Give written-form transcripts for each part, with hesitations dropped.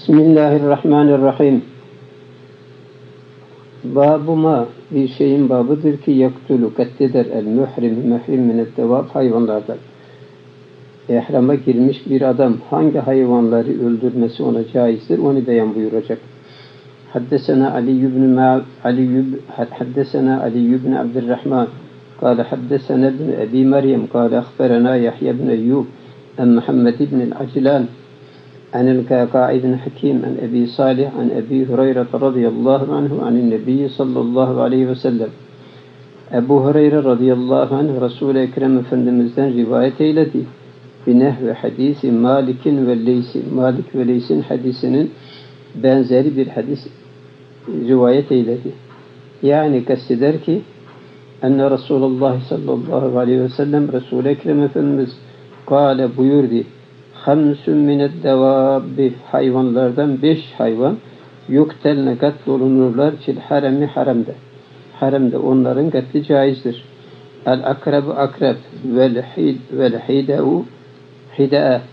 Bismillahirrahmanirrahim. Babuma bir şeyin babıdır ki yaktulu katleder mührim mineddevaab hayvanlardan. İhrama girmiş bir adam hangi hayvanları öldürmesi ona caizdir onu beyan buyuracak. Haddesena Ali ibn Abdurrahman قال حدثنا ابن أبي مريم قال أخبرنا يحيى بن أيوب عن محمد بن العجلان عن الكعكاع بن حكيم عن أبي صالح عن أبي هريرة رضي الله عنه عن النبي صلى الله عليه وسلم. Ebu Hureyre radıyallahu anh Resul-i Ekrem Efendimiz'den rivayet eyledi. Binehve hadisi Malik'in ve Leysi. Malik ve Leys'in hadisinin benzeri bir hadis rivayet eyledi. Yani kasteder ki enne Resulullah sallallahu aleyhi ve sellem Resul-i Ekrem Efendimiz kâle buyurdu. Hamsun mineddevâbbi hayvanlardan 5 hayvan yuktelne katlolunurlar fil haremi haramda. Haramda onların katli caizdir. El akrebu akreb vel hida'u hida'a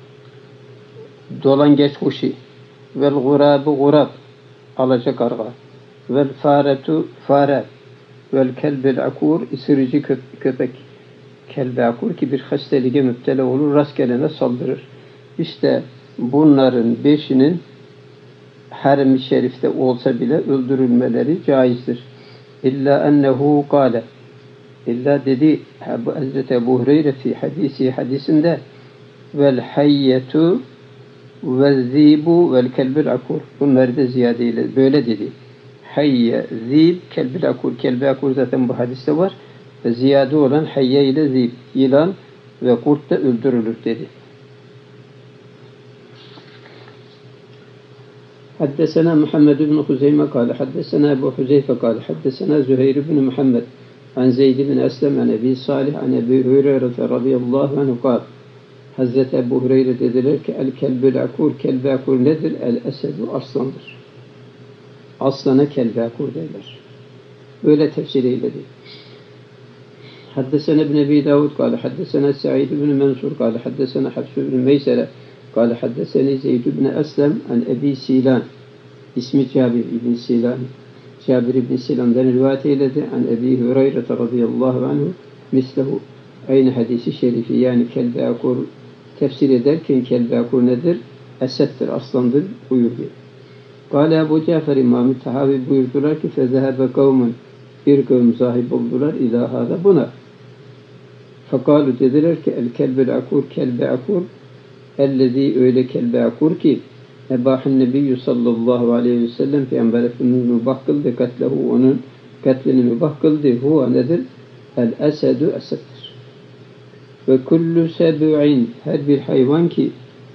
dolangeç kuşu vel gurabu gurab alacak karga vel faretu fare vel kelbel akur ısırıcı köpek. Kelbe akur ki bir hastalığa müptela olur, rastgelene saldırır. İşte bunların 5'inin harem-i şerifte olsa bile öldürülmeleri caizdir. İlla ennehu kâle. İlla dedi Hazreti Ebu Hureyre fi hadisinde vel hayyetu ve zibu vel kelbül akur. Bunları da ziyadeyle böyle dedi. Hayye, zib, kelbül akur. Kelbe akur zaten bu hadiste var. Ve ziyade olan hayye ile zib, yılan ve kurt da öldürülür dedi. Haddesena Muhammed ibn Huzeyme kâle, haddesena Ebu Huzeyfe kâle, haddesena Züheyr ibn Muhammed, an Zeyd ibn Eslem, an Ebi Salih, an Ebi Hureyre radıyallahu anhu kâle. Hazreti Ebu Hureyre dediler ki, el kelbül akur, kelbe akur nedir? El esedu aslandır. Aslana kelbe akur derler. Böyle tefsir eyledi. حدثنا ابن أبي داود قال حدثنا سعيد بن منصور قال حدثنا حفص بن ميسرة قال حدثني زيد بن أسلم عن أبي سيلان اسم جابر بن سيلان جابر بن سيلان'dan rivayet eyledi an Ebi Hureyre radıyallahu anhu mislehu aynı hadisi şerifi yani kelbe akur tefsir ederken kelbe akur nedir? Esettir, aslandır buyurdu. Kâle Ebu Cafer İmam-ı Tahavi buyurdular ki fezehebe kavmun bir kavim sahip oldular ilahada buna. Fekalu dediler ki el kelbel akur kelbe akur ellezî öyle kelbe akur ki ebâhin nebiyyü sallallahu aleyhi ve sellem Peygamber Efendimiz mübah kıldı katlehu onun katlini mübah kıldı. Huwa nedir? El esedu esettir. Ve kullu seb'in her bir hayvan ki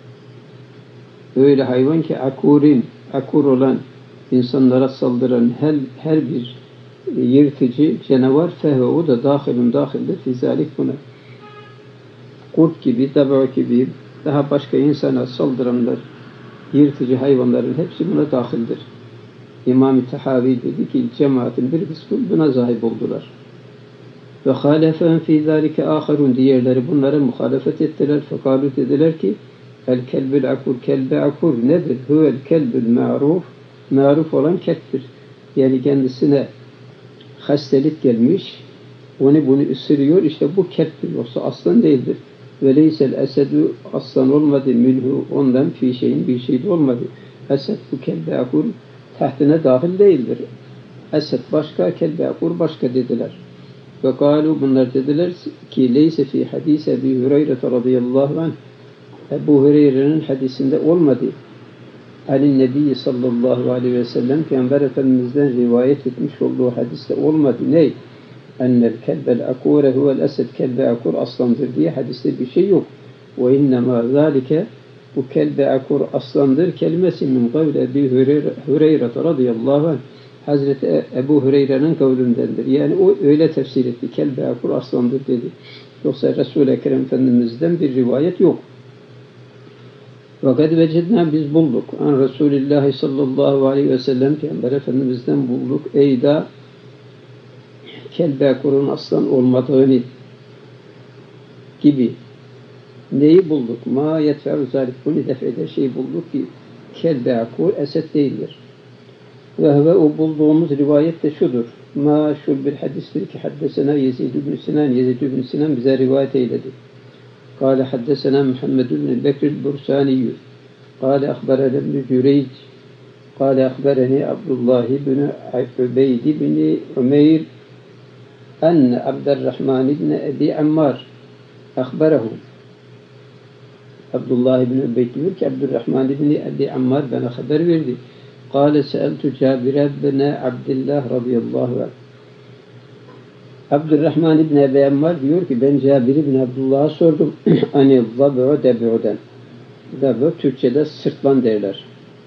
öyle hayvan ki akurin akur olan insanlara saldıran her bir yırtıcı canavar fehve o da dahildir fizalik buna. Kurt gibi, dava gibi daha başka insana saldıranlar yırtıcı hayvanların hepsi buna dahildir. İmam-ı Tahavi dedi ki cemaatin bir kısmı buna sahip oldular. Ve halefen fî zâlike âharun diğerleri bunlara muhalefet ettiler. Fekalu dediler ki el kelbül akur kelbe akur nedir? Huvel kelbül ma'ruf olan kelptir. Yani kendisine hastalık gelmiş, bunu ısırıyor, işte bu kelptir, yoksa aslan değildir. Ve leysel esedu aslan olmadı, minhu ondan fi şeyin bir şey de olmadı. Esed bu kelbe akur tahtına dahil değildir. Esed başka, kelbe akur başka dediler. Ve kalu bunlar dediler ki leyse fi hadis Ebu Hureyre radıyallahu anh Ebu Hureyre'nin hadisinde olmadı. Ali Nebi sallallahu aleyhi ve sellem Peygamber Efendimiz'den rivayet etmiş olduğu hadiste olmadı. Ne? Ennel kelbel akure huvel esed kelbe akur aslandır diye hadiste bir şey yok. Ve innemâ zâlike bu kelbe akur aslandır kelimesi min kavli Ebu Hureyre radıyallahu anh Hazreti Ebu Hureyre'nin kavlündendir. Yani o öyle tefsir etti. Kelbe akur aslandır dedi. Yoksa Resul-i Ekrem Efendimiz'den bir rivayet yok. Fakat vecedna biz bulduk. An Resulullah sallallahu aleyhi ve sellem Peygamber Efendimiz'den bulduk. Eyda kelbe akurun aslan olmadığını gibi. Neyi bulduk? Ma yetferu zalik bunu def eder şey bulduk ki kelbe akur, esed değildir. Ve o bulduğumuz rivayet de şudur. Maşhur bir hadistir ki haddesena Yezid ibn Sinan, Yezid ibn Sinan bize rivayet eyledi. Kâle haddesena Muhammed ibn Bekir el-Bursaniyyü. Kâle ahberene ibn Cüreyc. Kâle ahbereni Abdullah ibn Ubeyd ibn Umeyr enne Abdurrahman ibn Ebi Ammar ahberehu. Abdullah ibn Ubeyd diyor ki Abdurrahman ibn Ebi Ammar bana haber verdi. Kâle seeltu Cabir ibn Abdillah radıyallahu anh. Abdurrahman ibn Ebi Ammar diyor ki ben Cabir ibn Abdullah'a sordum. Hani zab'u deb'u'den. Zab'u Türkçe'de sırtlan derler.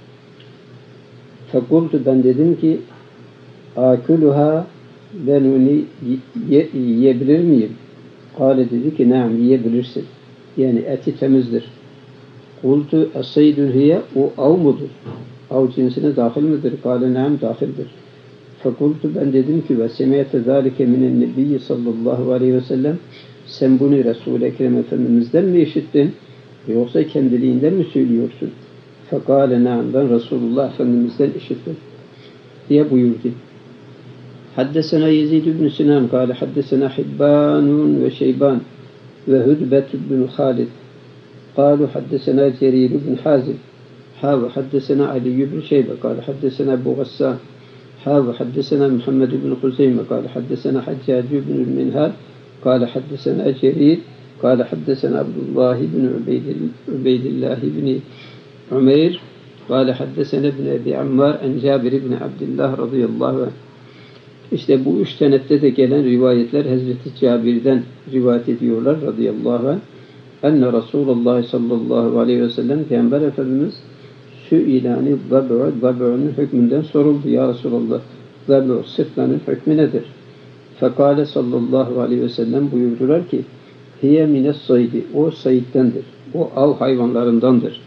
Fekultu ben dedim ki akuluha ben onu yiyebilir miyim? Kâle dedi ki naam yiyebilirsin. Yani eti temizdir. Kultu esaydun hiye o av mudur? Av cinsine dahil midir? Kâle naam dahildir. Fekultu ben dedim ki ve semiyete zâlike minen nebiyyi sallallahu aleyhi ve sellem sen bunu Resul-i Ekrem Efendimiz'den mi işittin? Yoksa kendiliğinden mi söylüyorsun? Fekâle naam ben Resulullah Efendimiz'den işittim diye buyurdu. Haddesena Yezid ibn Sinan kâle haddesena Hibbanun ve Şeyban ve Hudbet ibn Halid kâlu haddesena Cerir ibn Hazim ve haddesena Ali ibn Şeybe kâle haddesena Ebu Gassan ve haddesena Muhammed ibn Huzeyme kâle haddesena Haccac ibn Minhal kâle haddesena Cerir kâle haddesena Abdullah ibn Ubeydillah ibn Umeyr kâle haddesena ibn Ebi Ammar en Cabir ibn Abdillah radıyallahu anh. İşte bu üç senette de gelen rivayetler Hazreti Cabir'den rivayet ediyorlar radıyallahu anh. Enne Resulullah sallallahu aleyhi ve sellem Peygamber Efendimiz sü'ilani zab'un hükmünden soruldu. Ya Resulallah zab'u sırtlanın hükmü nedir? Fekale sallallahu aleyhi ve sellem buyurdular ki hiye mines saydi. O sayittendir. O av hayvanlarındandır.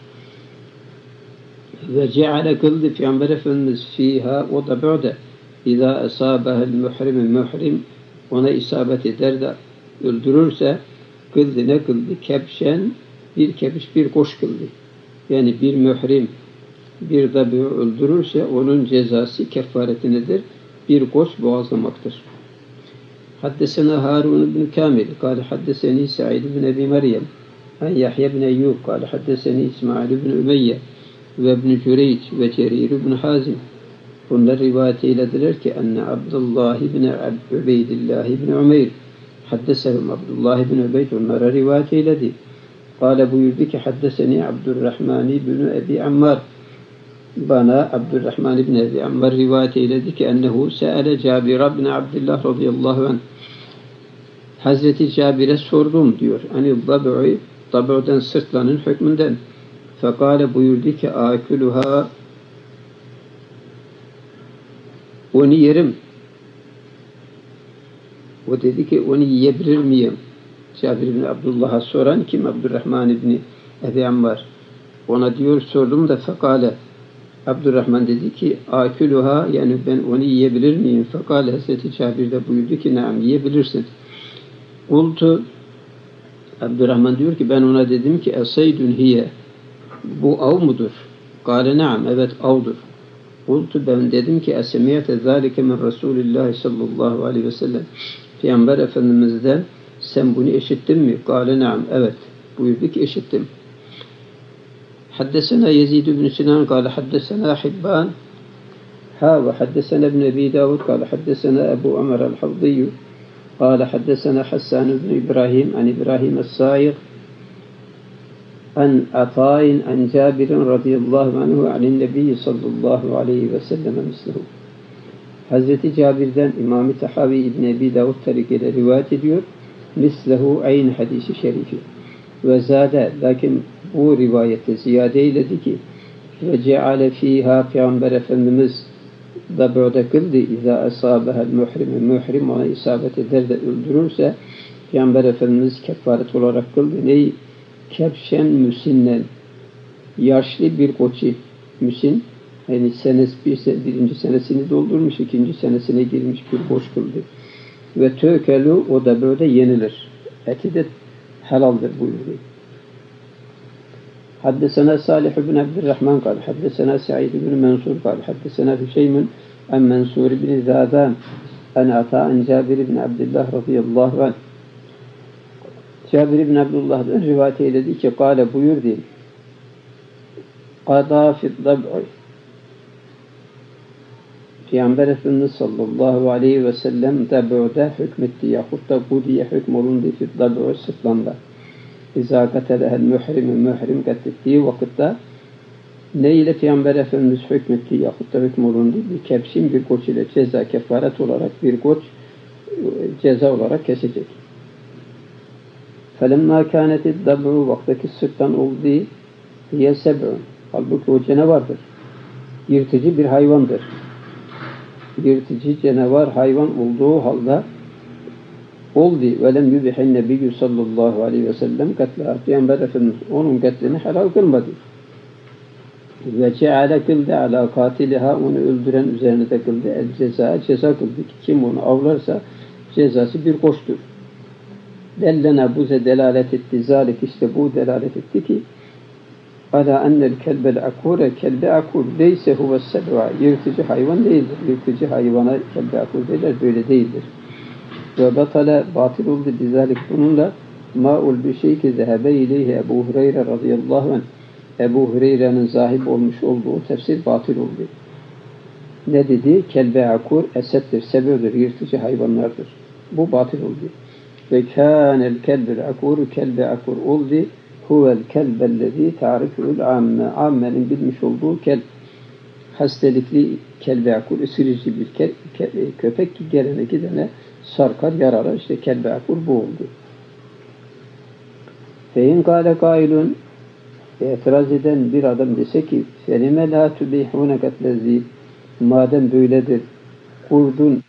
Ve ceale kıldı Peygamber Efendimiz fiha o da böyle İza esâbehel muhrim ona isabet eder de öldürürse kıldı ne kıldı? Kepşen bir kepiş bir koş kıldı. Yani bir muhrim bir dabi'u öldürürse onun cezası kefareti nedir? Bir koç boğazlamaktır. Haddesena Harun ibn Kamil kâle haddeseni Sa'id ibn Ebi Meryem an Yahya ibn Eyyub kâle haddeseni İsmail ibn Ümeyye ve ibn Cüreyc ve Cerir ibn Hazim. Bunlar rivayet eylediler ki enne Abdullah ibn Ubeydillah ibn Umeyr haddesehum Abdullah ibn Ubeyd onlara rivayet eyledi. Kâle buyurdu ki haddeseni Abdurrahman ibn Ebi Ammar bana Abdurrahman ibn Ebi Ammar rivayet eyledi ki ennehu se'ele Cabir ibn Abdillah radıyallahu anh. Hazreti Cabir'e sordum diyor. Hani dab'u'dan sırtlanın hükmünden. Fekâle buyurdu ki akuluha onu yerim. O dedi ki onu yiyebilir miyim? Cabir ibn Abdullah'a soran kim? Abdurrahman ibn Ebi Ammar. Ona diyor sordum da fekale. Abdurrahman dedi ki akuluha yani ben onu yiyebilir miyim? Fekale Hazreti Cabir de buyurdu ki naam yiyebilirsin. Kultu Abdurrahman diyor ki ben ona dedim ki esaydun hiye bu av mudur? Kale naam evet avdur. Kultu ben dedim ki esemiyete zâlike min Resulillah sallallahu aleyhi ve sellem Peygamber Efendimiz'den sen bunu işittin mi? Kâle naam evet. Buyurdu ki işittim. Haddesena Yezid ibn Sinan kâle haddesena Hibban ve haddesena ibn Ebi Davud kâle haddesena Ebu Ömer el-Havdiyyü kâle haddesena Hassan ibn İbrahim an İbrahim es-Sâir an Atâin an Cabir'in radıyallahu anhu anin Nebi sallallahu aleyhi ve sellem mislehu. Hazreti Cabir'den İmam-ı Tahavi İbn Ebi Davud tarikiyle rivayet ediyor. Mislehu aynı hadisi şerifi. Ve zâde lakin bu rivayette ziyade eyledi ki ve ceale fîhâ Peygamber Efendimiz da böyle kıldı. İzâ esâbehel muhrim ona isabet eder de öldürürse Peygamber Efendimiz kefaret olarak kıldı. Neyi? Kepşen müsinnen yaşlı bir koçi müsin yani birinci senesini doldurmuş, ikinci senesine girmiş bir koç kıldı. Ve tökelu o da böyle yenilir. Eti de helaldir buyurdu. حدثنا صالح بن عبد الرحمن قال حدثنا سعيد بن منصور قال حدثنا هشيم عن منصور بن زادان عن عطاء عن جابر بن عبد الله رضي الله عنه. Cabir bin Abdullah'dan rivayet eyledi ki kâle buyurdu. Qadâ fi'd-dab'i. Peygamber Efendimiz sallallahu aleyhi ve sellem dab'da hükmetti yahut da bu diye hükmolundu fi'd-dab'i sırtlanda. İzâ katelehel mührim katlettiği vakitte ne ile Peygamber Efendimiz hükmetti yahut da hükmolundu? Bir kepsin bir koç ile ceza kefaret olarak bir koç ceza olarak kesecek. فَلَمَّا كَانَتِ الدَّبْعُ vaktaki sırttan olduğu diye seb'un. Halbuki o canavardır. Yırtıcı bir hayvandır. Yırtıcı canavar hayvan olduğu halde oldu. وَلَمْ يُبِحِ النَّبِيُّ sallallahu aleyhi ve sellem katla. Peygamber Efendimiz onun katlini helal kılmadı. Ve ceale kıldı ala katiliha, onu öldüren üzerine de kıldı. El ceza kıldı. Kim onu avlarsa cezası bir koçtur. Dellena buze delalet etti. Zalik işte bu delalet etti ki ala ennel kelbel akure kelbe akur leyse huves seb'a, yırtıcı hayvan değildir. Yırtıcı hayvana kelbe akur derler, böyle değildir. Ve batale batıl oldu bizalik bununla ma'ul bir şey ki zehebe ileyhi Ebu Hureyre radıyallahu anh. Ebu Hureyre'nin zahip olmuş olduğu tefsir batıl oldu. Ne dedi? Kelbe akur esettir, sebödür, yırtıcı hayvanlardır. Bu batıl oldu. Ve kânel kelbel akuru kelbe akur oldu. Huvel kelbellezî ta'rifu'l amme. Ammenin bilmiş olduğu kelb. Hastalıklı kelbe akur, ısırıcı bir köpek ki gelene gidene sarkar, yaralar. İşte kelbe akur bu oldu. Fein kâle kâilun, itiraz eden bir adam dese ki felime lâ tübîhûne katlezî, madem böyledir kurdun.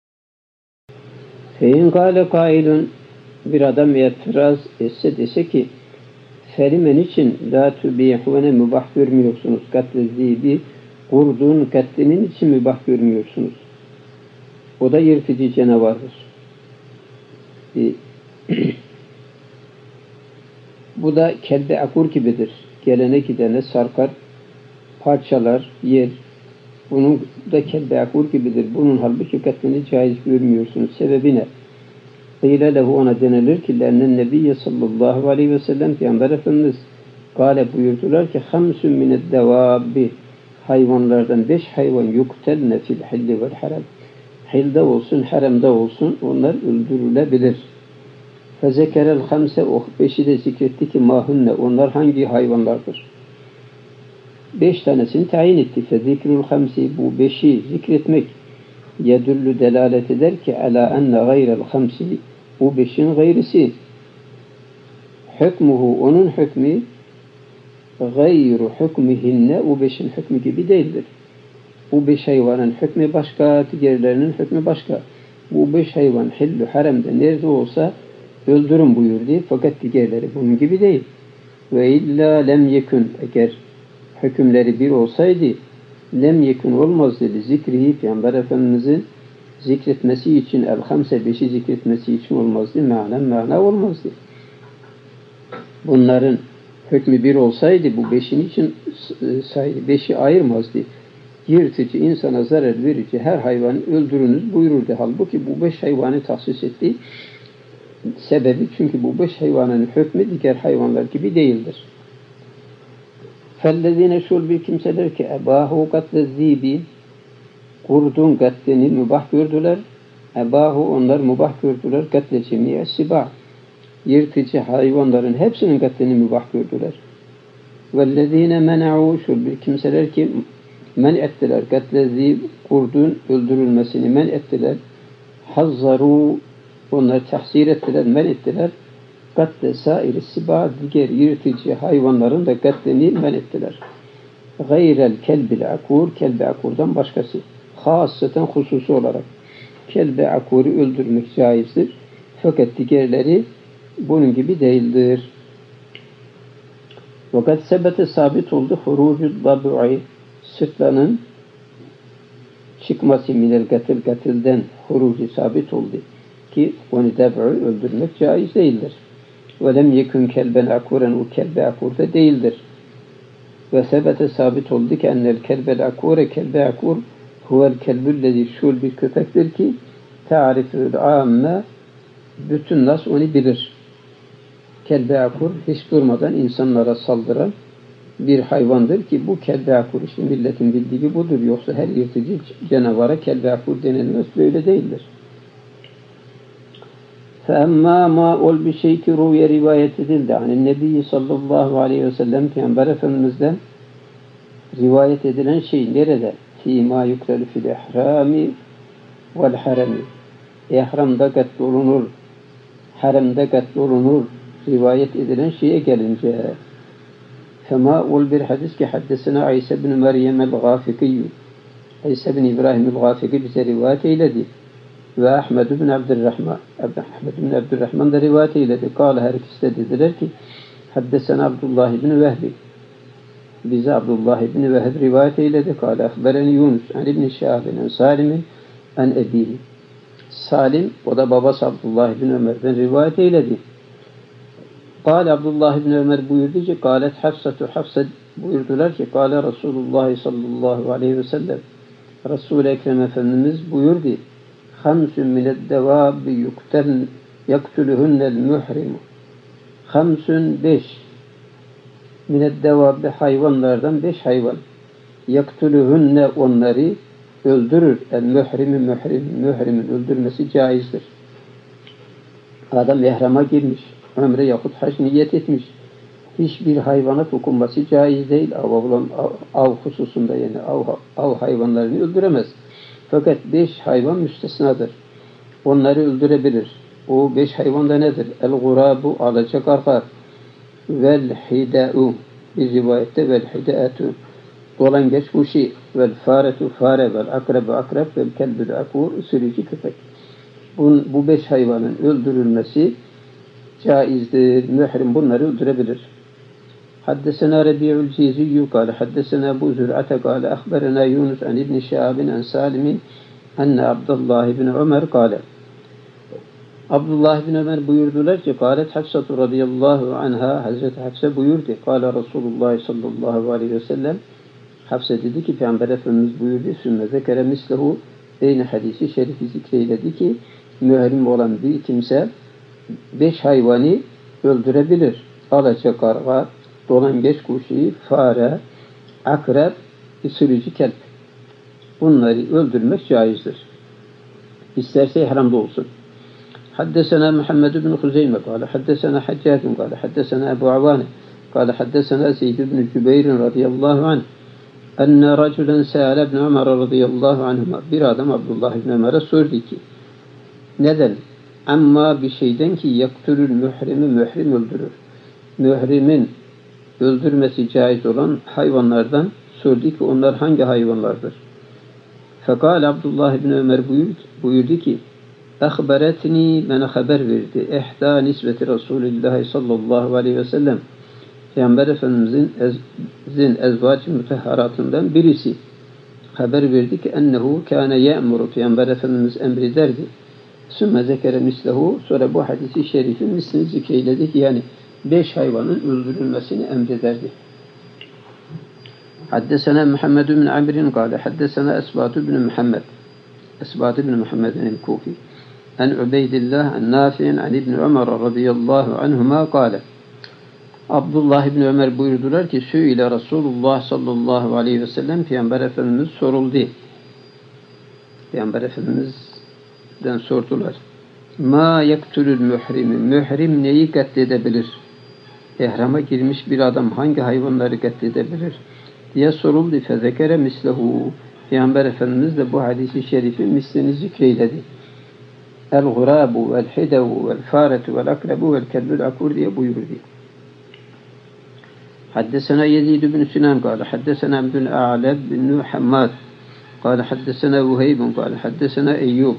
Fein kâle kâilun, bir adam itiraz etse dese ki felimen için lâ tübîhûne mübah görmüyorsunuz katlezî, bir kurdun katlinin için mübah görmüyorsunuz. O da yırtıcı canavardır. Bu da kelbe akur gibidir. Gelene gidene sarkar, parçalar, yer. Bunun da kelbe akur gibidir. Bunun halbuki katlini caiz görmüyorsunuz. Sebebi ne? Qîle lehu, ona denilir ki lennen nebiyye sallallahu aleyhi ve sellem Peygamber Efendimiz gâle buyurdular ki hamsun mined devâbbi, hayvanlardan 5 hayvan yuktelne fil hilli vel haram. Hilde olsun, haremde olsun onlar öldürülebilir. Fezekerel hamse, o 5'i de zikretti ki mahunne, onlar hangi hayvanlardır? 5 tanesini tayin etti. Fezikrul hamsi, bu 5'i zikretmek yedüllü delalet eder ki ala enne gayrel hamsi, bu 5'in gayrisi. Hükmuhu, onun hükmü gayru hükmihinne, o 5'in hükmü gibi değildir. Bu 5 hayvanın hükmü başka, diğerlerinin hükmü başka. Bu 5 hayvan hillü haremde nerede olsa öldürün buyurdu. Fakat diğerleri bunun gibi değil. Ve illa lem yekun, eğer hükümleri bir olsaydı lem yekun olmaz dedi. Zikrihi, Peygamber Efendimizin zikretmesi için el-hamse 5'i zikretmesi için olmazdı. Mana olmazdı. Bunların hükmü bir olsaydı bu 5'in için saydı. 5'i ayırmazdı. Yırtıcı, insana zarar verici her hayvanı öldürünüz buyururdu. Halbuki bu 5 hayvanı tahsis etti. Sebebi çünkü bu 5 hayvanın hükmü diğer hayvanlar gibi değildir. فَالَّذ۪ينَ şul bir kimseler ki اَبَاهُ قَتْلَ الزِّيبِ, kurdun katlini mübah gördüler. Ebahu, onlar mübah gördüler. Katle cemiye sibah, yırtıcı hayvanların hepsinin katlini mübah gördüler. وَالَّذ۪ينَ مَنَعُوا şul bir kimseler ki men ettiler. Katle zib, kurdun öldürülmesini men ettiler. Hazzaru, onlar tahsir ettiler, men ettiler. Katle sair sibah, diğer yırtıcı hayvanların da katlini men ettiler. Gayrel kelbil akur, kelbe akurdan başkası. Hasaten hususi olarak. Kelbe akuru öldürmek caizdir. Fakat diğerleri bunun gibi değildir. Fakat sebete sabit oldu. Hurucud dab'i, sırtlanın çıkması minel katilden hurucu sabit oldu. Ki onu dab'ı öldürmek caiz değildir. Ve lem yekun kelben akuren, o kelbe akurda değildir. ve sebete sabit oldu ki ennel kelbel akure kelbe akur huvel kelbüllezi şul bir köpektir ki tarifül amme bütün nas onu bilir. Kelbe akur hiç durmadan insanlara saldıran bir hayvandır ki bu kelbe akur işte milletin bildiği budur. Yoksa her yırtıcı canavara kelbe akur denilmez. Böyle değildir. فَاَمَّا مَا ol bir şey ki ruye rivayet edildi. Yani Nebi sallallahu aleyhi ve sellem Peygamber Efendimiz'den rivayet edilen şey nerede? فِيمَا يُكْرَلُ فِي الْاِحْرَامِ وَالْحَرَمِ İhramda katlolunur, haremde katlolunur rivayet edilen şeye gelince فَمَا ol bir hadis ki haddesena İsa bin Meryem el-Gâfikiyyu İsa bin İbrahim el-Gâfiki bize rivayet eyledi. Ve Ahmed bin Abdurrahman. Ahmed bin Abdurrahman da rivayet eyledi. Kâle her ikisi de dediler ki haddesena Abdullah bin Vehbi. Bize Abdullah bin Vehb rivayet eyledi. Kâle ahbereni Yunus an İbn Şahab'in Salim'in an ebihi. Salim, o da babası Abdullah bin Ömer'den rivayet eyledi. Kâle Abdullah bin Ömer buyurdu ki kâlet Hafsatu Hafsa buyurdular ki kâle Resulullah sallallahu aleyhi ve sellem Resul-i Ekrem Efendimiz buyurdu. Hamsun mineddevâbi yaktuluhunnel muhrimu. Hamsun 5 mineddevâbi hayvanlardan 5 hayvan. Yaktuluhunne onları öldürür. El mührimin öldürmesi caizdir. Adam ihrama girmiş. Ömre yahut hac niyet etmiş. Hiçbir hayvana dokunması caiz değil. Av hususunda yani av hayvanlarını öldüremez. Fakat 5 hayvan müstesnadır. Onları öldürebilir. O 5 hayvan da nedir? El-gurabu alacakarkar vel-hidâ'u bir rivayette vel-hidâ'atu dolangeç kuşu vel-fâretu fare vel-akrebu akreb vel-kelbül akur sürücü köpek. Bu 5 hayvanın öldürülmesi caizdir. Mührim bunları öldürebilir. حدثنا ربيع الجيزي قال حدثنا أبو زرعة قال أخبرنا يونس عن ابن شهاب عن سالم أن عبد الله بن عمر قال Abdullah bin Ömer buyurdular ki قالت حفصة radıyallahu anha Hazreti Hafsa buyurdu. قال Resulullah sallallahu aleyhi ve sellem Hafsa dedi ki Peygamber Efendimiz buyurdu. Sümme zekere mislehu aynı hadisi şerifi zikreyledi ki mührim olan bir kimse 5 hayvanı öldürebilir. Alacakarga, dolangeç kuşu, fare, akrep, sürücü kelp. Bunları öldürmek caizdir. İsterse ihramda olsun. Haddesena Muhammed bin Huzeyme kâle, haddesena Haccâdun kâle, haddesena Ebu Avâne kâle, haddesena Zeyd bin Cübeyr radıyallahu anh enne raculen se'ale ibn Ömer radıyallahu anhuma bir adam Abdullah ibn Ömer'e sordu ki neden? Amma bir şeyden ki yaktulül mührim öldürür. Mührimin öldürmesi caiz olan hayvanlardan sordu ki onlar hangi hayvanlardır? Fekal Abdullah ibn Ömer buyurdu ki Akhberetni bana haber verdi. İhda nisbeti Resulullah sallallahu aleyhi ve sellem Peygamber Efendimizin ezvac-ı mütehharatından birisi haber verdi ki ennehu kâne ye'muru Peygamber Efendimiz emrederdi. Sümme zekere mislehu sonra bu hadisi şerifin mislini zikreyledi ki yani 5 hayvanın öldürülmesini emrederdi. Haddesena Muhammed bin Amr'in kâle haddesena Esbat bin Muhammed'in el-Kufi an Ubeydillah an Nafi'in an İbn Ömer radıyallahu anhuma kâle Abdullah ibn Ömer buyurdular ki Sü'ile Resulullah sallallahu aleyhi ve sellem Peygamber Efendimiz soruldu. Peygamber Efendimiz'den sordular. Ma yaktulül mührimi. Mührim neyi katledebilir? İhrama girmiş bir adam hangi hayvanları katledebilir? Diye soruldu. Fezekere mislehu. Peygamber Efendimiz de bu hadisi şerifin mislini zikreyledi. El-gurabu vel-hidevu vel-faretu vel-akrebu vel-kelbül akur diye buyurdu. حدثنا يزيد بن سنان قال حدثنا عبد الأعلى بن حماد قال حدثنا وهيب قال حدثنا أيوب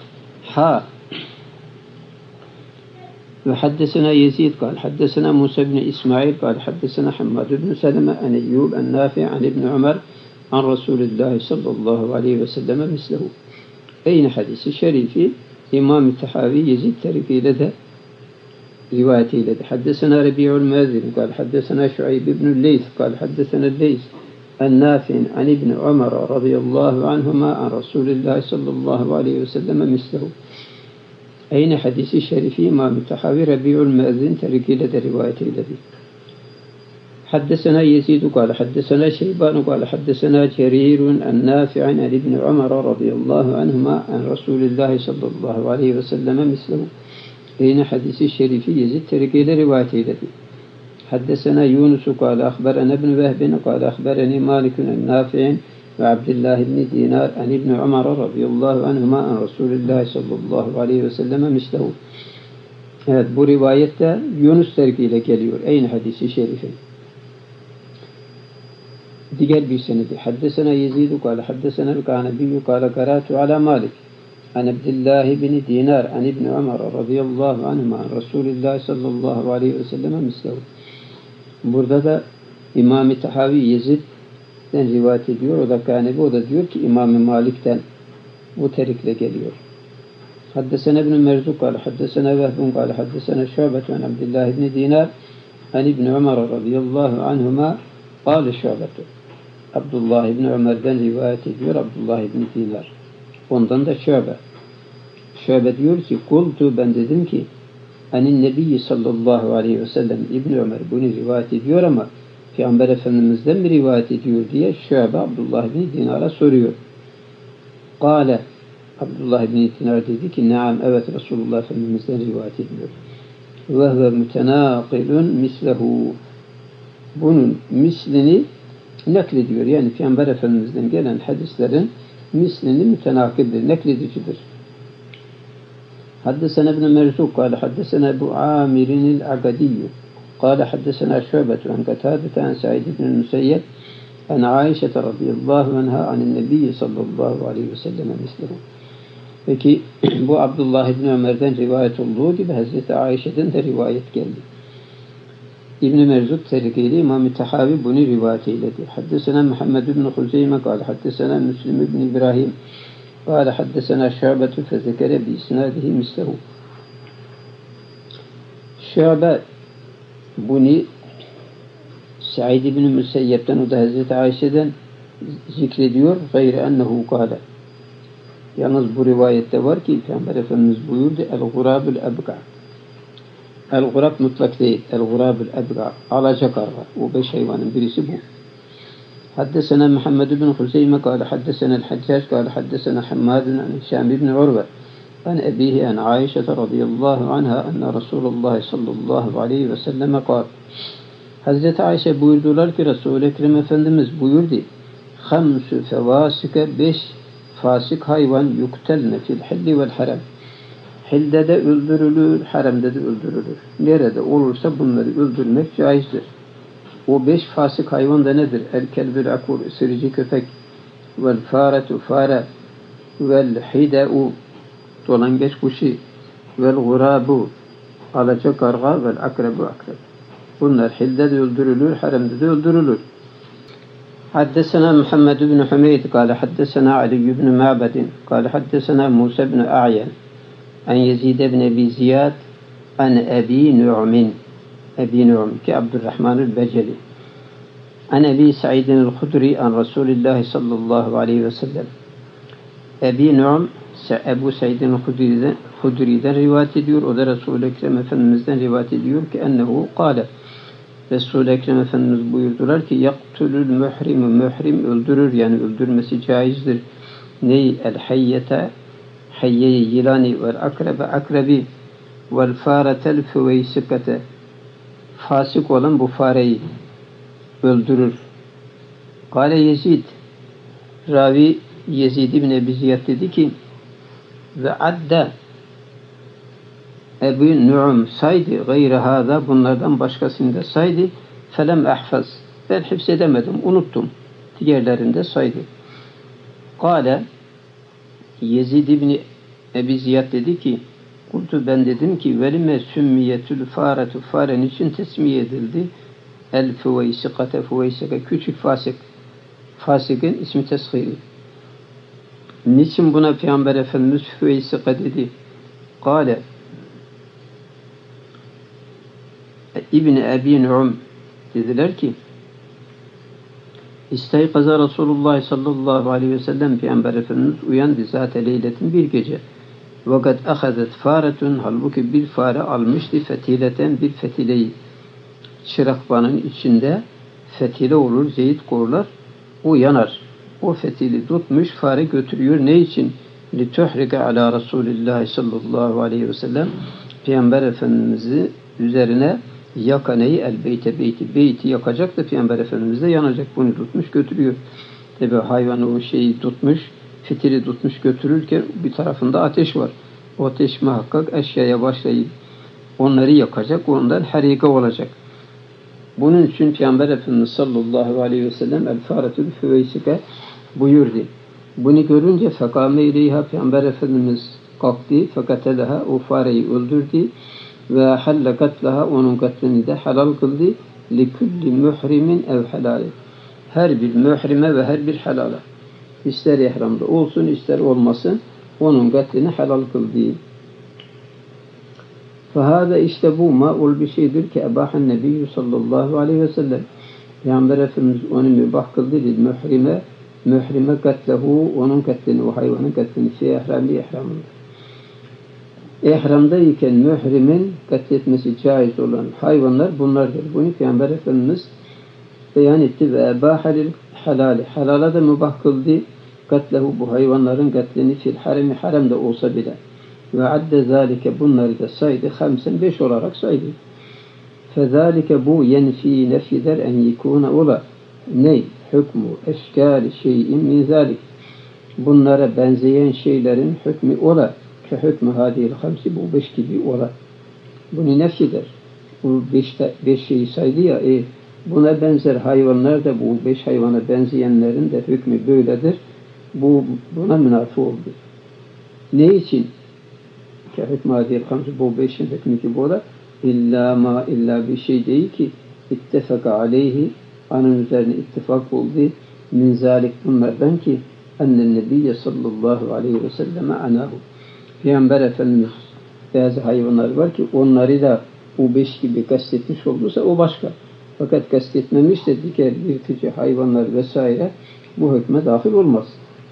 وحدثنا يزيد قال حدثنا موسى بن إسماعيل قال حدثنا حماد بن سلمة عن أيوب النافع عن ابن عمر عن رسول الله صلى الله عليه وسلم مثله. Aynı hadisi şerifi İmam-ı Tahavi Yezid tarifiyle de rivayet eyledi. Haddesena Rebi'ul Müezzin kal haddesena Şuayb ibn Leys kal haddesena Leys en-Nafi'in an İbn Ömer radıyallahu anhuma an Resulullah sallallahu aleyhi ve sellem mislehu. Aynı hadisi şerifi İmam-ı Tahavi Rebi'ul Müezzin terikiyle de rivayet eyledi. حدثنا يزيد قال حدثنا شيبان قال حدثنا جرير النافع عن ابن عمر رضي الله عنهما عن رسول الله صلى الله عليه وسلم مثله. Yine hadisi şerifi Yezid terikiyle rivayet eyledi. حدثنا يونس قال أخبرنا ابن وهب قال أخبرني مالك النافع وعبد الله بن دينار عن ابن عمر رضي الله عنهما عن رسول الله صلى الله عليه وسلم مثله. Evet, bu rivayette Yunus terikiyle geliyor. Aynı hadisi şerifi. Diğer bir senedi. Haddesena Yezidu kâle haddesena el-Kânebiyyü kâle karâtu ala Malik an Abdillah bin Dinar an İbn Ömer radıyallahu anhuma an Resulullah sallallahu aleyhi ve selleme mislehu. Burada da İmam-ı Tahavi Yezid'den rivayet ediyor. O da Kânebi. O da diyor ki İmam-ı Malik'ten bu terikle geliyor. Haddesena İbn Merzuk kâle haddesena Vehbun kâle haddesena Şu'betu an Abdillah bin Dinar an İbn Ömer radıyallahu anhuma kâle Şu'betu. Abdullah İbni Ömer'den rivayet ediyor Abdullah İbni Dinar. Ondan da Şöbe. Şöbe diyor ki kultu ben dedim ki anin Nebi sallallahu aleyhi ve sellem İbni Ömer bunu rivayet ediyor ama Peygamber Efendimiz'den mi rivayet ediyor diye Şöbe Abdullah İbni Dinar'a soruyor. Kale Abdullah İbni Dinar dedi ki naam evet Resulullah Efendimiz'den rivayet ediyor. Ve huve mütenâkilun mislehu. Bunun mislini naklediyor. Yani Peygamber Efendimiz'den gelen hadislerin mislini mütenakildir, nakledicidir. Haddesena İbn Merzuk kâle haddesena Ebu Amirin el-Agadiyyü kâle haddesena Şu'betu an Katâdete an Sa'id ibn Müseyyed an Aişe radıyallahu anha anin Nebiyyi sallallahu aleyhi ve selleme mislehu. Peki bu Abdullah İbni Ömer'den rivayet olduğu gibi Hazreti Aişe'den de rivayet geldi. İbn-i Merzuk terikiyle İmam-ı Tahavi bunu rivayet eyledi. Haddesena Muhammed ibn Huzeyme kâle haddesena Müslim ibn İbrahim kâle haddesena Şu'betu fezekere bi isnadihi mislehu. Şu'be bunu Sa'id ibn Müseyyep'ten o da Hazreti Ayşe'den zikrediyor. Gayri ennehu kâle. Yalnız bu rivayette var ki Peygamber Efendimiz buyurdu el-gurabul ebga. El-gurab mutlak değil. El-gurabul ebga. Alacak karga. O 5 hayvanın birisi bu. Haddesena Muhammed ibn Huzeyme kâle haddesena el-Haccac kâle haddesena Hammadun an Hişam ibn Urve an ebihi an Aişe radıyallahu anha enne Resulullah sallallahu aleyhi ve selleme kâle. Hazreti Ayşe buyurdular ki Resul-i Ekrem Efendimiz buyurdu. Hamsu fevasike 5 fasık hayvan yuktelne fil hilli vel harem. Hilde de öldürülür, haremde de öldürülür. Nerede olursa bunları öldürmek caizdir. O 5 fasık hayvan da nedir? El-kelbül akur, ısırıcı köpek, vel faretu fare, vel hide'u, dolangeç kuşu, vel gurabu, alaca karga, vel akrebu akreb. Bunlar hilde de öldürülür, haremde de öldürülür. Haddesena Muhammed ibn Hümeyd, kâle haddesena Ali ibn Ma'bedin, kâle haddesena Musa ibn A'yen, an Yezid ibn Ebi Ziyad, an Ebi Nu'min, Ebi Nu'm ki Abdurrahman el-Beceli, an Ebi Sa'idin el-Hudri, an Resulullah sallallahu aleyhi ve sellem. Ebi Nu'm, Ebu Sa'idin el-Hudri'den rivayet ediyor, o da Resul-i Ekrem Efendimiz'den rivayet ediyor ki ennehu kâle. Resul-i Ekrem Efendimiz buyurdular ki yaktulul muhrimu, muhrim öldürür yani öldürmesi caizdir. Ney el hayyete, hayyeyi yılani vel akrebe akrebi vel faretel füveysikate, fasık olan bu fareyi öldürür. Kale Yezid, ravi Yezid ibn Ebi Ziyad dedi ki ve adde Ebu Nu'm saydı gayri hâzâ, bunlardan başkasını da saydı. Felem ahfaz, ben hifzedemedim, unuttum. Diğerlerinde saydı. Kâle Yezid ibn Ebi Ziyad dedi ki kultu, ben dedim ki velime sümmiyetül faretu, faren için tesmiye edildi. El füveysikate, füveysike küçük fasık, fasıkın ismi teshiri. Niçin buna Peygamber Efendimiz füveysike dedi? Kâle İbni Ebi Nu'm dediler ki İstaykaza Resulullah sallallahu aleyhi ve sellem Peygamber Efendimiz uyandı zat-ı leyletin bir gece. Vakat ahadet faretun halbuki bir fare almıştı fetileten bir fetileyi. Çırakbanın içinde fetile olur, zeyit korlar, o yanar. O fetili tutmuş, fare götürüyor. Ne için? لِتُحْرِكَ عَلَى رَسُولِ اللّٰهِ sallallahu aleyhi ve sellem Peygamber Efendimiz'i üzerine yakaneyi beyti yakacak da Peygamber Efendimiz de yanacak. Bunu tutmuş götürüyor. Tabi hayvanı o şeyi tutmuş, fitili tutmuş götürürken bir tarafında ateş var. O ateş muhakkak eşyaya başlayıp onları yakacak, ondan harika olacak. Bunun için Peygamber Efendimiz sallallahu aleyhi ve sellem el-faretül füveysike buyurdu. Bunu görünce fekame ileyha Peygamber Efendimiz kalktı, fekateleha o fareyi öldürdü ve halle katleha onun katlini de helal kıldı. Likulli muhrimin ev helali. Her bir muhrime ve her bir helala. İster ihramda olsun ister olmasın onun katlini helal kıldı. Fahada işte bu ma'ul bir şeydir ki ebahan nebiyyü sallallahu aleyhi ve sellem. Peygamber Efendimiz onu mübah kıldı lil muhrime katlehu onun katlini o hayvanın katlini fi ihramında. İhramdayken mührimin katletmesi caiz olan hayvanlar bunlardır. Bunu Peygamber Efendimiz beyan etti ve ebâhelil halali. Halala da mübah kıldı. Katlehu bu hayvanların katlini fil haremi haramda olsa bile. Ve adde zâlike bunları da saydı. 5 olarak saydı. Fezâlike bu yenfî nefider en yekûne ola. Ney? Hükmü eşkâli şeyin min zâlik. Bunlara benzeyen şeylerin hükmü ola. Ke hükmü hadîl hamsi bu 5 gibi ola. Bunu nefyeder. Bu 5 şeyi saydı ya. Buna benzer hayvanlar da bu 5 hayvana benzeyenlerin de hükmü böyledir. Buna münafı oldu. Ne için? Ke hükmü hadîl hamsi bu 5'in hükmü gibi ola. İlla bir şey değil ki ittefaka aleyhi onun üzerine ittifak oldu. Min zâlik bunlardan ki ennen nebiyye sallallahu aleyhi ve selleme anahu. Peygamber Efendimiz bazı hayvanlar var ki onları da o 5 gibi kastetmiş olduysa o başka. Fakat kastetmemişse diğer yırtıcı hayvanlar vesaire bu hükme dahil olmaz.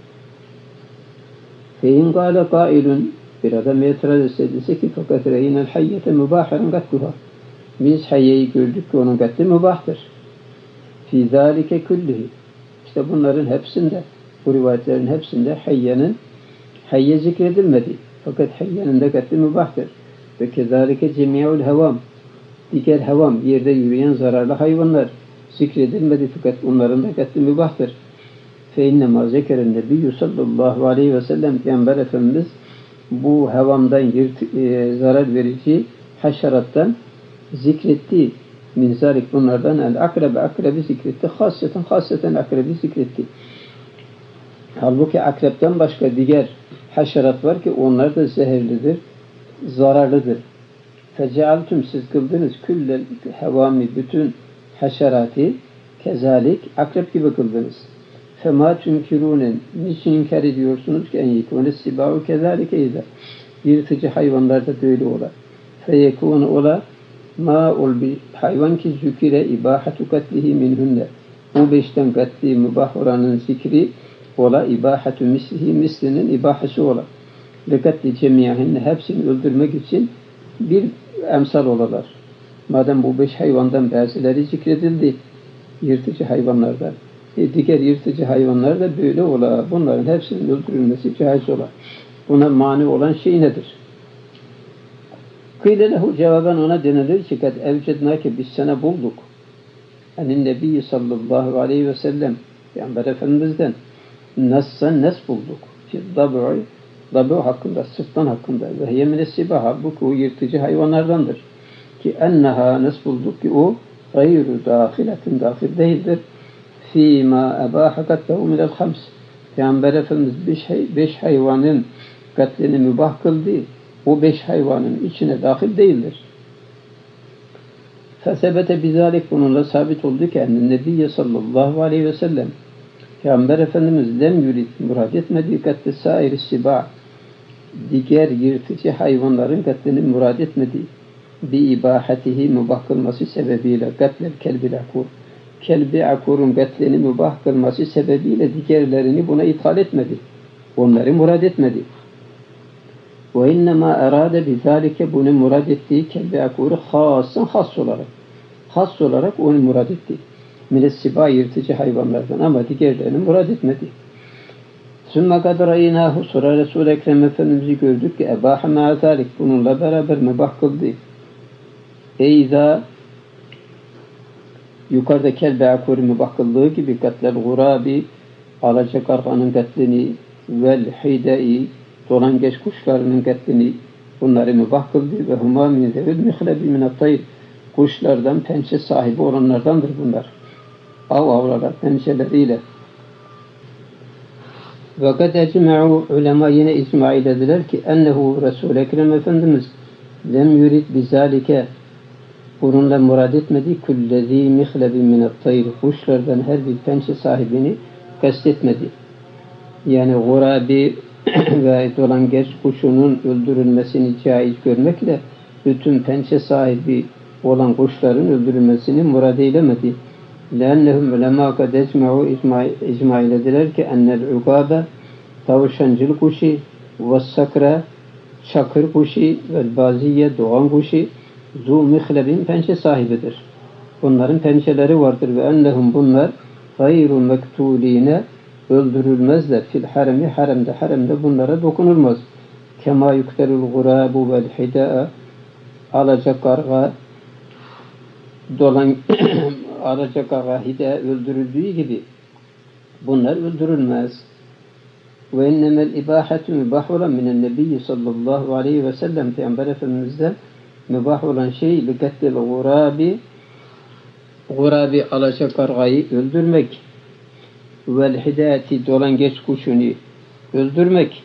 Fein gâle kâilun bir adam itiraz etse ki fakat reynel hayyete mübâhiren katluha. Biz hayyeyi gördük ki onun katli mübahtır. Fî zâlike küllihi. İşte bunların hepsinde, bu rivayetlerin hepsinde hayye zikredilmedi. Fakat hayyenin de katli mübahtır. Ve kezâlike cemî'ul hevam. Diğer hevam, yerde yürüyen zararlı hayvanlar zikredilmedi fakat onların da katli mübahtır. Fe innemâ zekeren nebiyyü sallallahu aleyhi ve sellem Peygamber Efendimiz bu hevamdan zarar verici haşerattan zikretti. Min zalik bunlardan akrebi zikretti. Hasreten akrebi zikretti. Halbuki akrepten başka diğer haşerat var ki onlar da zehirlidir, zararlıdır. Fecealtüm siz kıldınız küllel hevami bütün haşerati kezalik akrep gibi kıldınız. Fema tünkirûnen niçin inkar ediyorsunuz ki en yekûne sibâhu kezalike izâ. Yırtıcı hayvanlar da böyle ola. Feyekûne ola ma ol bir hayvan ki zükire ibâhatu katlihi minhunne. Bu 5'ten katli mübah olanın zikri ola ibâhatu mislihi mislinin ibâhası ola. Ve katli cemiyahinne hepsini öldürmek için bir emsal olalar. Madem bu 5 hayvandan bazıları zikredildi yırtıcı hayvanlardan. Diğer yırtıcı hayvanlar da böyle ola. Bunların hepsinin öldürülmesi caiz ola. Buna mani olan şey nedir? Kıyle lehu cevaben ona denilir ki kad evcednâke biz sana bulduk. Enin Nebiyyi sallallahu aleyhi ve sellem Peygamber Efendimiz'den nes bulduk. Dab'u hakkında, sırttan hakkında ve yemine sibaha bu o yırtıcı hayvanlardandır. Ki enneha nes bulduk ki o gayru dahiletin dahil değildir. Fîmâ ebâhe katlehu minel hams. Peygamber Efendimiz 5 hayvanın katlini mübah kıldı. O 5 hayvanın içine dahil değildir. Fesebete bizalik bununla sabit oldu ki ennen Nebiyye sallallahu aleyhi ve sellem Peygamber Efendimiz lem yurid murad etmediği katli sair-i sibâ diğer yırtıcı hayvanların katlini murad etmediği bi ibahatihi mübah kılması sebebiyle gatlel kelbil akur. Kelbi akurun gatlini mübah kılması sebebiyle diğerlerini buna ithal etmedi. Onları murad etmedi. Ve innema erade bizalike bunu murad ettiği kelbi akuru has olarak. Has olarak onu murad etti. Minessiba yırtıcı hayvanlardan ama diğerlerini murad etmedi. Sümme kad ra'inahu sonra Resul-i Ekrem Efendimiz'i gördük ki ebaha ma'azalik bununla beraber mübah kıldı. Eyza yukarıda kelbe akuri mübah kıldığı gibi katlel gurabi alacakarganın katlini vel hidai dolangeç kuşlarının katlini bunları mübah kıldı ve huma min zevil mihlebi minat-tayr kuşlardan pençe sahibi olanlardandır bunlar. Avlarak pençeleriyle. Ve kad ecma'u ulema yine icma dediler ki ennehu Resul-i Ekrem Efendimiz lem yurid bizalike bununla murad etmedi kullezî mihlebin minat-tayr kuşlardan her bir pençe sahibini kastetmedi. Yani gurabi ve dolangeç kuşunun öldürülmesini caiz görmekle bütün pençe sahibi olan kuşların öldürülmesini murad eylemedi. لأنهم ulema kad ecma'u icma dediler ki ennel ugabe tavşancıl kuşu ve sakra çakır kuşu ve baziye doğan kuşu zu mihlebin pençe sahibidir. Bunların pençeleri vardır ve ennehum bunlar gayru mektuline öldürülmezler. Fil haremi haremde bunlara dokunulmaz. Kema yukterul gurabu vel hidaa alacakarga alacakarga hida öldürüldüğü gibi bunlar öldürülmez. Ve innemel ibahatu mübah olan minen nebiyyi sallallahu aleyhi ve sellem Peygamber Efendimiz'den mübah olan şey likettel gurabi alacakargayı öldürmek vel hidayeti dolangeç kuşunu öldürmek.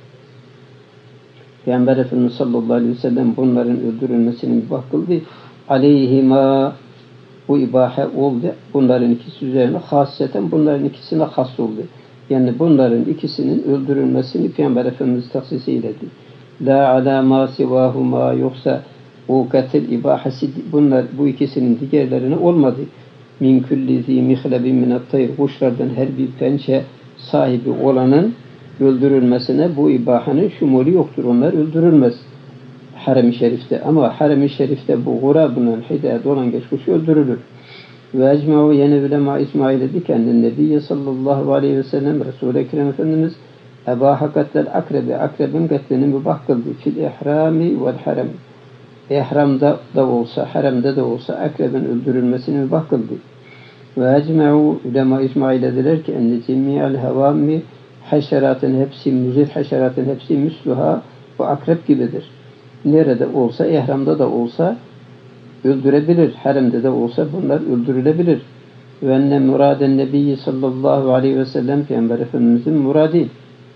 Peygamber Efendimiz sallallahu aleyhi ve sellem bunların öldürülmesini mübah kıldı. Aleyhima bu ibahe oldu. Bunların ikisi üzerine hasreten bunların ikisine has oldu. Yani bunların ikisinin öldürülmesini Peygamber Efendimiz tahsis eyledi. La ala ma sivahuma yoksa o katil ibahesi bunlar bu ikisinin diğerlerine olmadı. Min kulli zi mihlebin minat-tayr kuşlardan her bir pençe sahibi olanın öldürülmesine bu ibahanın şumulu yoktur. Onlar öldürülmez harem-i şerifte. Ama harem-i şerifte bu gurabının hidayet olan geç kuşu öldürülür. Ve ecma'u yine ulema İsmail dedi ki Nebiyye sallallahu aleyhi ve sellem Resul-i Ekrem Efendimiz ebaha katlel akrebi akrebin katlini mübah kıldı. Fil ihrami vel harem. İhramda da olsa, haremde de olsa akrebin öldürülmesini mübah kıldı. Ve ecma'u ulema İsmail dediler ki enne cemi'al havami haşeratın hepsi, müzir haşeratın hepsi müsluha bu akrep gibidir. Nerede olsa, ihramda da olsa öldürebilir. Haremde de olsa bunlar öldürülebilir. Ve enne muraden nebiyyi sallallahu aleyhi ve sellem Peygamber Efendimizin muradi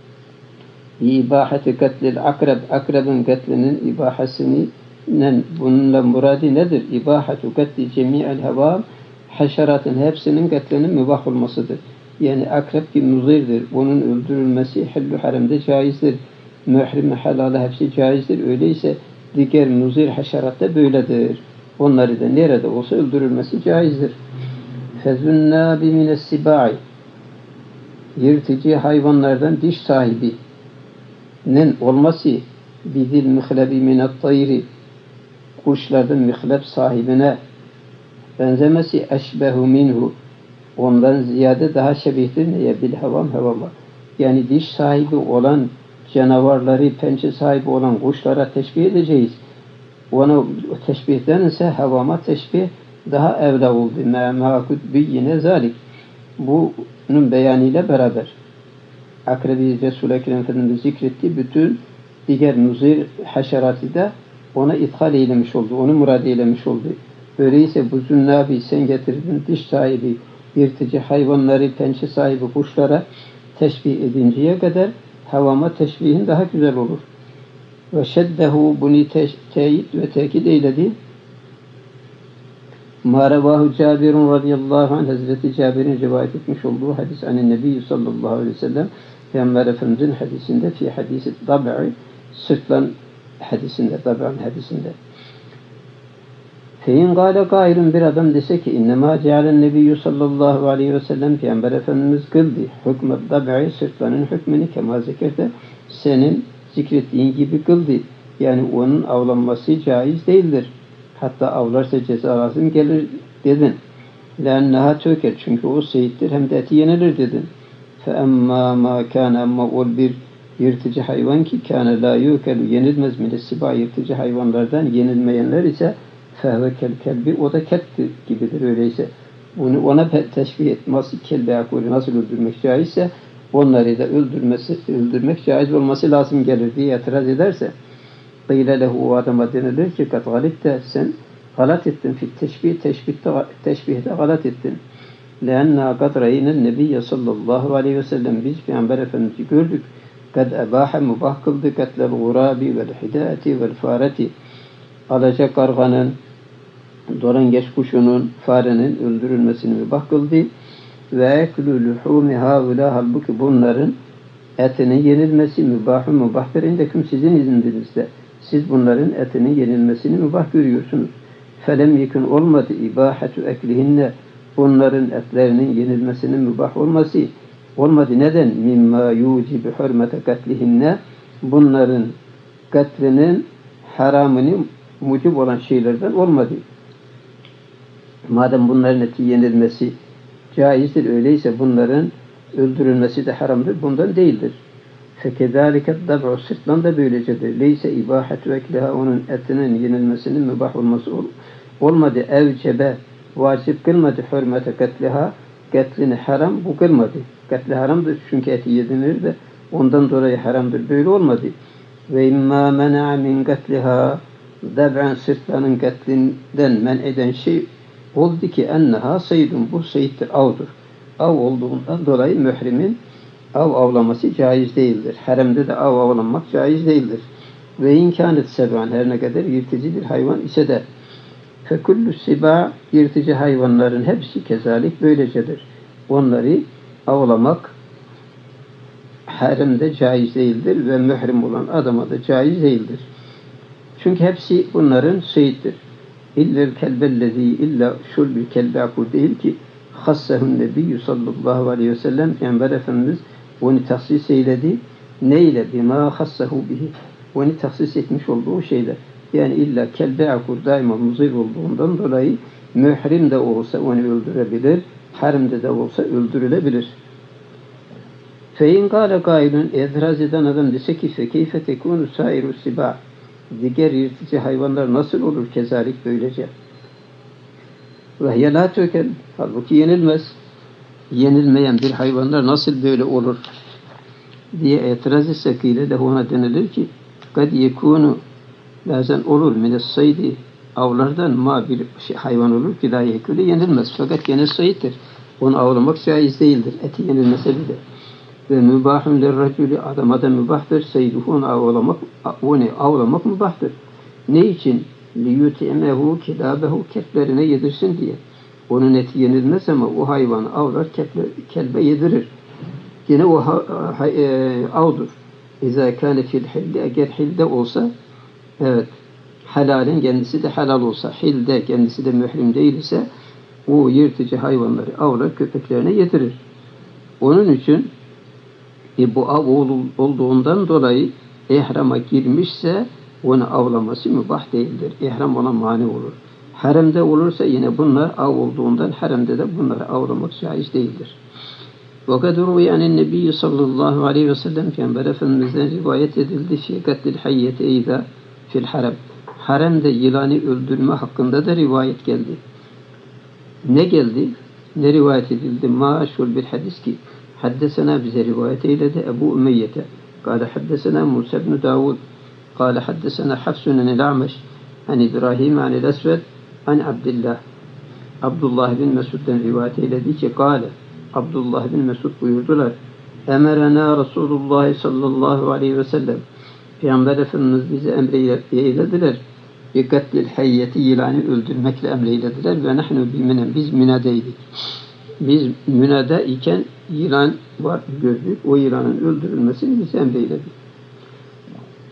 bi ibahati katlil akreb akrebin katlinin ibahasının bununla muradi nedir? İbahatu katli cemi'el hava haşeratın hepsinin katlinin mübah olmasıdır. Yani akrep bir muzirdir. Bunun öldürülmesi hillü haremde caizdir. Mührim halalı hepsi caizdir. Öyleyse diğer muzir haşerat da böyledir. Onları da nerede olsa öldürülmesi caizdir. Fezünnâbi minessibai yırtıcı hayvanlardan diş sahibinin olması bizil mihlebi minat-tayri kuşlardan mihleb sahibine benzemesi eşbehu minhu ondan ziyade daha şebihtir neye bil hevama. Yani diş sahibi olan canavarları pençe sahibi olan kuşlara teşbih edeceğiz. Onu teşbihten ise havama teşbih daha evla oldu. Mâkut biyyine zalik. Bunun beyanıyla beraber akrebi Resul-i Ekrem Efendimiz zikretti. Bütün diğer muzir haşeratı da ona ithal eylemiş oldu. Onu murad eylemiş oldu. Öyleyse bu zünnabi sen getirdin diş sahibi yırtıcı hayvanları pençe sahibi kuşlara teşbih edinceye kadar havama teşbihin daha güzel olur. Ve şeddehu bunu teyit ve tekit eyledi. Ma revahu Cabirun radıyallahu anh Hazreti Cabir'in rivayet etmiş olduğu hadis anin Nebi sallallahu aleyhi ve sellem Peygamber Efendimiz'in hadisinde fi hadisi tab'i sırtlan hadisinde tab'an hadisinde Fein gâle gayrın bir adam dese ki innemâ cealen nebiyyü sallallahu aleyhi ve sellem Peygamber Efendimiz kıldı. Hükmet dab'i sırtlanın hükmünü kemâ zekerde senin zikrettiğin gibi kıldı. Yani onun avlanması caiz değildir. Hatta avlarsa ceza lazım gelir dedin. لَاَنَّهَا töker çünkü o seyittir hem de eti yenilir dedin. فَاَمَّا مَا كَانَ ama ol bir yırtıcı hayvan ki kâne lâ yûkelu yenilmez minesiba yırtıcı hayvanlardan yenilmeyenler ise fehve kelbi o da kettir gibidir öyleyse. Ona teşbih etmesi kelbe akulü nasıl öldürmek caizse onları da öldürmek caiz olması lazım gelir diye itiraz ederse qîle lehu o adama denilir ki kat galipte sen galat ettin fit teşbihte galat ettin. لَاَنَّا قَدْ رَيْنَا النَّبِيَّ sallallahu aleyhi ve sellem biz Peygamber Efendimiz'i gördük. قَدْ اَبَاحَ mübah kıldı قَتْلَ الْغُرَابِ وَالْحِدَاتِ وَالْفَارَةِ alacak karganın, dorengeç kuşunun, farenin öldürülmesini mübah kıldı. Ve eklü luhûmi hâulâ halbuki bunların etinin yenilmesi mübahtır indeküm sizin izninizde. Siz bunların etinin yenilmesini mübah görüyorsunuz. Felem yekun olmadı ibâhetu eklihinne bunların etlerinin yenilmesinin mübah olmadı. Neden? Mimma yucibu hürmete katlihinne bunların katlinin haramını mucib olan şeylerden olmadı. Madem bunların eti yenilmesi caizdir, öyleyse bunların öldürülmesi de haramdır, bundan değildir. فَكَذَٰلِكَ الدَّبْعُ sırtlan da böylecedir. Leyse ibahetu ekliha onun etinin yenilmesinin mübah olması olmadı. Evcebe vacip kılmadı hürmete katliha katlini haram bu kılmadı. Katli haramdır çünkü eti yenilir de ondan dolayı haramdır. Böyle olmadı. Ve imma mena'a min katliha dab'an sırtlanın katlinden men eden şey oldu ki enneha seydun bu seyittir, avdır. Av olduğundan dolayı mührimin av avlaması caiz değildir. Haremde de av avlanmak caiz değildir. Ve imkânet seb'an her ne kadar yırtıcı bir hayvan ise de fekullü siba yırtıcı hayvanların hepsi kezalik böylecedir. Onları avlamak haremde caiz değildir ve mührim olan adama da caiz değildir. Çünkü hepsi bunların seyittir. İllel kelbellezî illa şurbül kelbe akul değil ki hassehun nebiyyü sallallahu aleyhi ve sellem Peygamber Efendimiz onu tahsis eyledi. Neyle? Bima hassehu bihi. Onu tahsis etmiş olduğu şeyler. Yani illa kelbe akul daima muzir olduğundan dolayı mührim de olsa onu öldürebilir. Harimde de olsa öldürülebilir. Fein gâle gâilun etiraz eden adam dese ki fekeyfe tekûnü sâiru sibâ diğer yırtıcı hayvanlar nasıl olur kezalik böylece? Ve hiye lâ tökel halbuki yenilmez. Yenilmeyen bir hayvanlar nasıl böyle olur diye itiraz etse kîle de ona denilir ki kad yekûnu bazen olur mines saydi avlardan ma bir hayvan olur ki la yekûle yenilmez. Fakat gene sayittir. Onu avlamak caiz değildir. Eti yenilmese bile. Ve mübahun lirraculi adama da mübahtır. Seyduhun avlamak mübahtır. Ne için? Liyuti'mehu kilabehu ketlerine yedirsin diye. Onun eti yenilmez ama o hayvanı avlar kelbe yedirir. Yine o avdur. İzâ kâne fil hilde eğer hilde olsa evet halalin kendisi de halal olsa hilde kendisi de mührim değil ise o yırtıcı hayvanları avlar köpeklerine yedirir. Onun için bu av olduğundan dolayı ihrama girmişse onu avlaması mübah değildir. İhram ona mani olur. Haremde olursa yine bunlar av olduğundan haremde de bunları avlamak caiz değildir. وَقَدْ رُوِيَ عَنِ النَّبِيِّ sallallahu aleyhi ve sellem Peygamber Efendimiz'den rivayet edildi fi katlil hayyeti eyda fil harem. Haremde yılanı öldürme hakkında da rivayet geldi. Ne geldi? Ne rivayet edildi? Maşhur bir hadis ki haddesena bize rivayet eyledi Ebu Ümeyyete. Kâle haddesena Musa ibn Davud. Kâle haddesena Hafsun el-A'meş an İbrahim an-Esved an Abdullah. Abdullah bin Mesud'dan rivayet eyledi ki kâle Abdullah bin Mesud buyurdular. Emerena Resulullah sallallahu aleyhi ve sellem. Peygamber Efendimiz bize emreylediler. Bi katlil hayyeti yılanı öldürmekle emreylediler ve nahnu biminen biz Mina'daydık. Biz Mina'da iken yılan var gördük. O yılanın öldürülmesini bize emreyledi.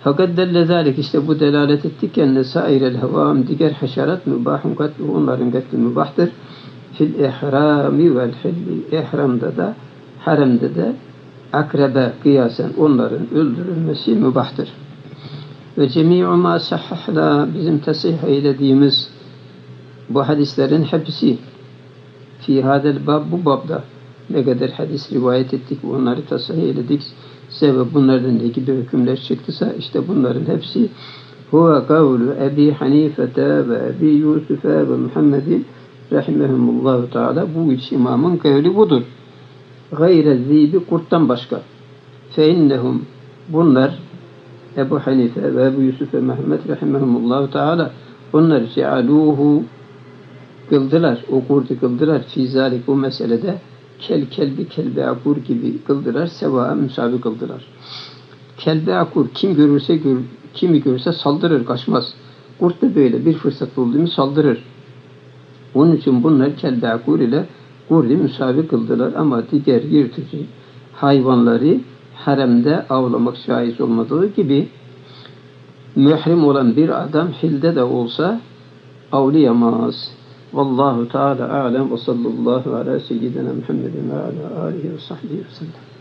Fakat delle zalik, işte bu delalet etti ki enne sairel hevam, diğer haşerat mübahun katlu, onların katli mübahtır. Fil ihrami vel hilli, ihramda da haremde de akrebe kıyasen onların öldürülmesi mübahtır. Ve cemi'u ma sahhahna, bizim tesih eylediğimiz bu hadislerin hepsi fi hadel bab, bu babda ne kadar hadis rivayet ettik, onları tesih eyledik. Sebep bunlardan ne gibi hükümler çıktıysa işte bunların hepsi huve kavlu Ebi Hanifete ve Ebi Yusuf'e ve Muhammedin rahimehumullahu teala, bu üç imamın kavli budur. Gayre zibi, kurttan başka. Fe innehum, bunlar Ebu Hanife ve Ebu Yusuf ve Muhammed rahimehumullahu teala, onlar cealuhu, kıldılar, o kurdu kıldılar fi zalik, bu meselede kelbi kelbe akur gibi kıldılar, sevâ müsavi kıldılar. Kelbe akur, kim görürse kimi görürse saldırır, kaçmaz. Kurt da böyle bir fırsat buldu mu saldırır. Onun için bunlar kelbe akur ile kurdu müsavi kıldılar, ama diğer yırtıcı hayvanları haremde avlamak caiz olmadığı gibi mührim olan bir adam hilde de olsa avlayamaz. Vallahu Teala a'lem ve sallallahu ala seyyidina Muhammedin ve ala alihi ve sahbihi ve sellem.